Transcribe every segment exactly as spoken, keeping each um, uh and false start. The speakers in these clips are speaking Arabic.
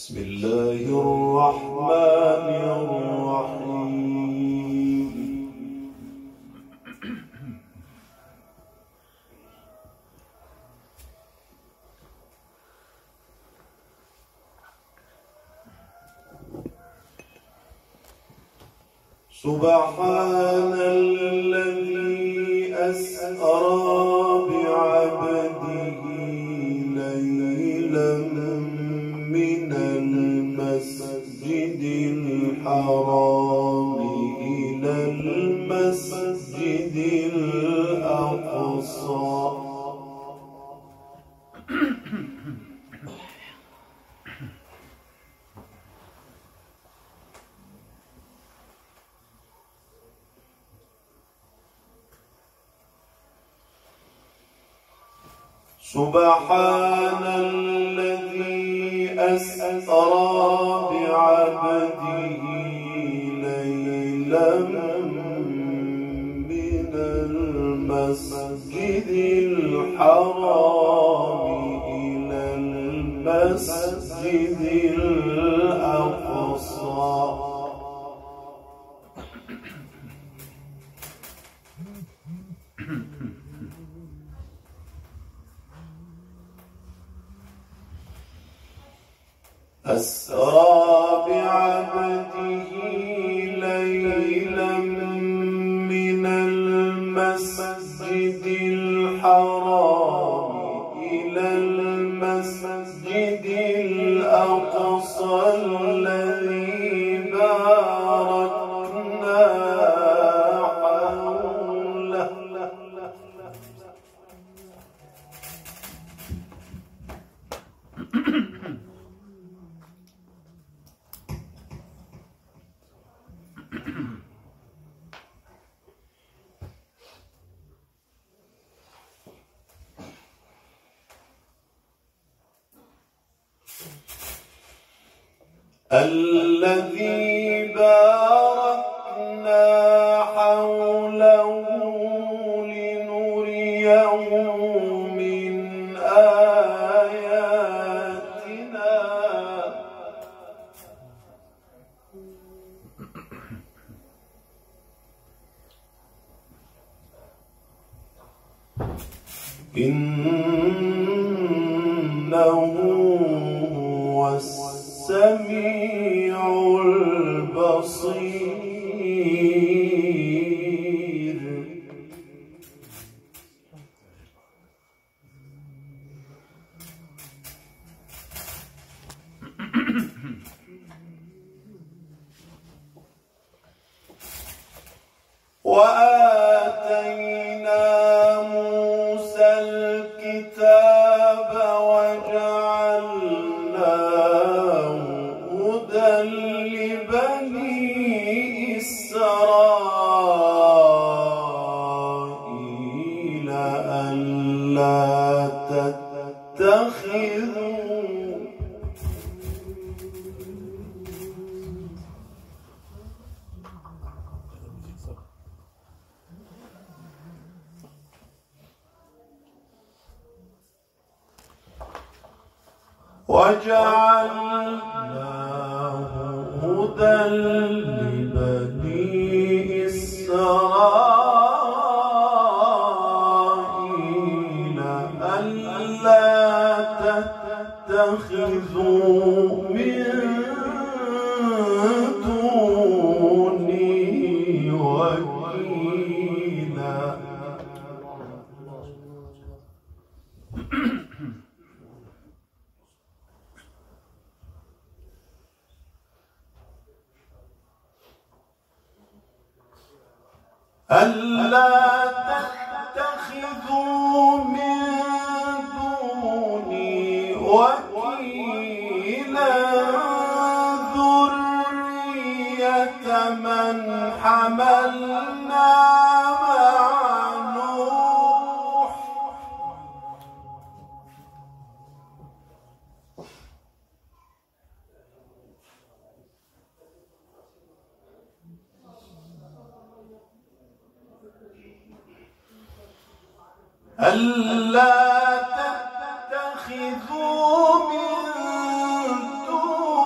بسم الله الرحمن الرحيم. سبحان الذي أسرى بعبده ليلا من المسجد الحرام إلى المسجد الأقصى سبحان الذي أسرى بعبده ليلا من المسجد الحرام إلى المسجد الأقصى أسرى بعبده ليلا من المسجد الحرام إلى المسجد الأقصى الذي باركنا حوله الذي باركنا حوله لنريه من آياتنا إنه هو السميع البصير. وآتينا موسى الكتاب وجعلناه هدى لبني إسرائيل ألا تتخذوا وجعلناه هدى لبني إسرائيل ألا تتخذوا من دوني وكيلا. ألا تتخذوا من دوني وكيلا ذرية من حملنا مع نوح ألا تتخذوا من دوني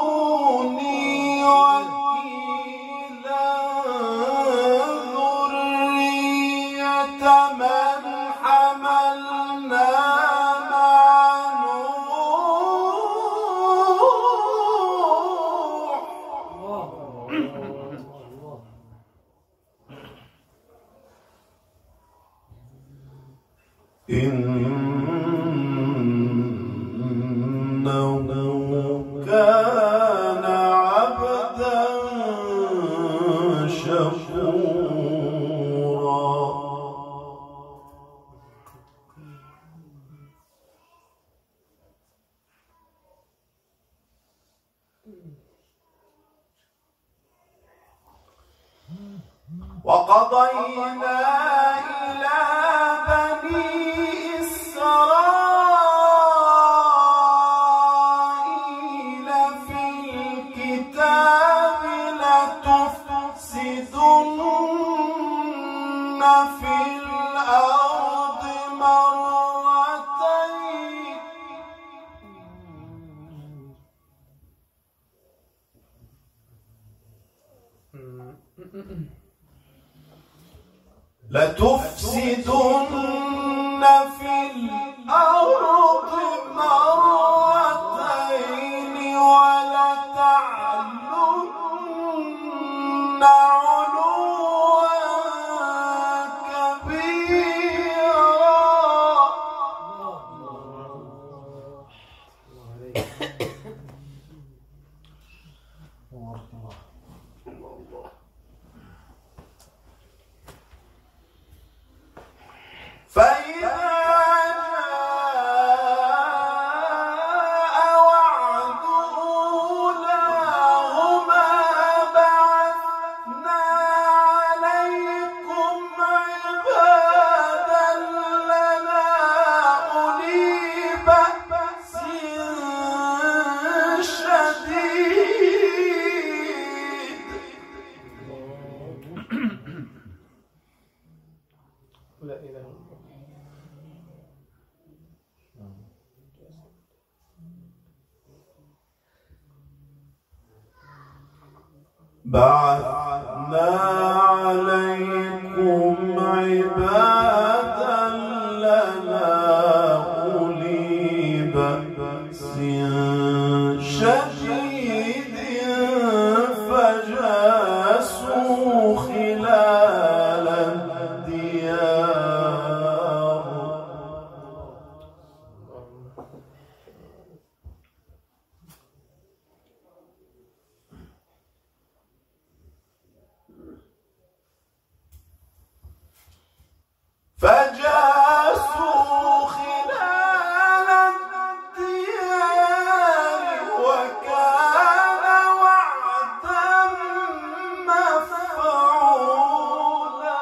وقضينا إلى بني إسرائيل في الكتاب لتفسدن في الأرض مرتين لتفسدن في الأرض مرتين ولتعلن علوا كبيرا. فإذا جاء وعد أولاهما بعثنا عليكم عبادا لنا أولي بأس شديد. لا إله إلا الله. بعثنا عليكم عبادا لنا أولي بأس شديد فجاسوا خلال الديار. فجاسوا خلال الديار وكان وعدا مفعولا.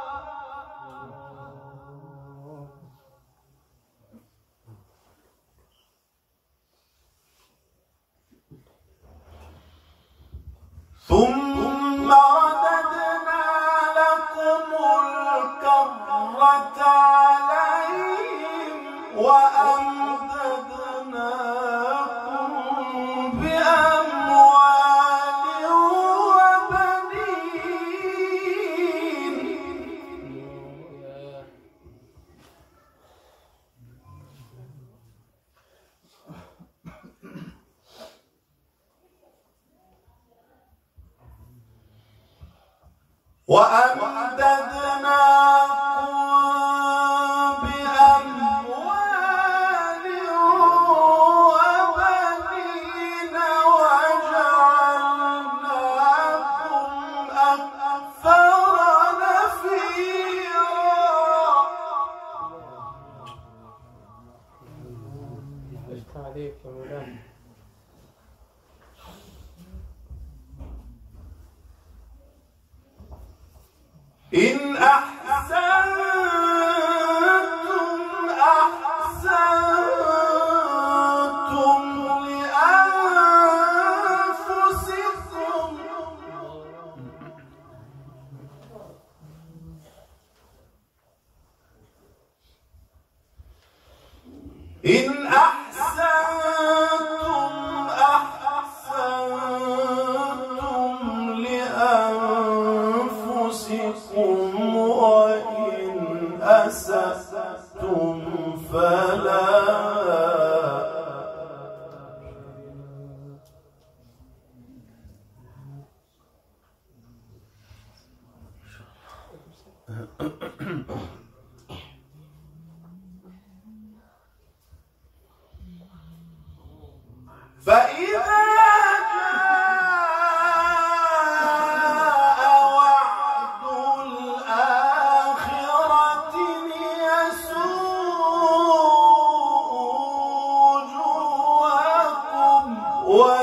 ثم رددنا لكم الكرة عليهم وأمددناكم بأموال وبنين. وأمددناكم بأموال وبنين وجعلناكم أكثر نفيرا. عليك يا مولانا. إن أحسنتم أحسنتم لأنفسكم إن أحسنتم أحسنتم لأنفسكم وإن أسأتم فلا. فإذا جاء وعد الآخرة ليسوءوا وجوهكم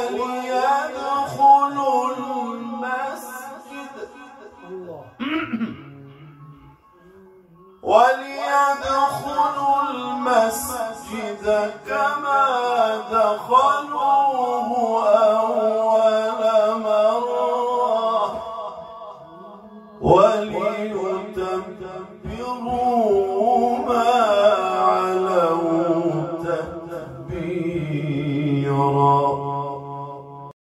وليدخلوا المسجد المسجد كما دخل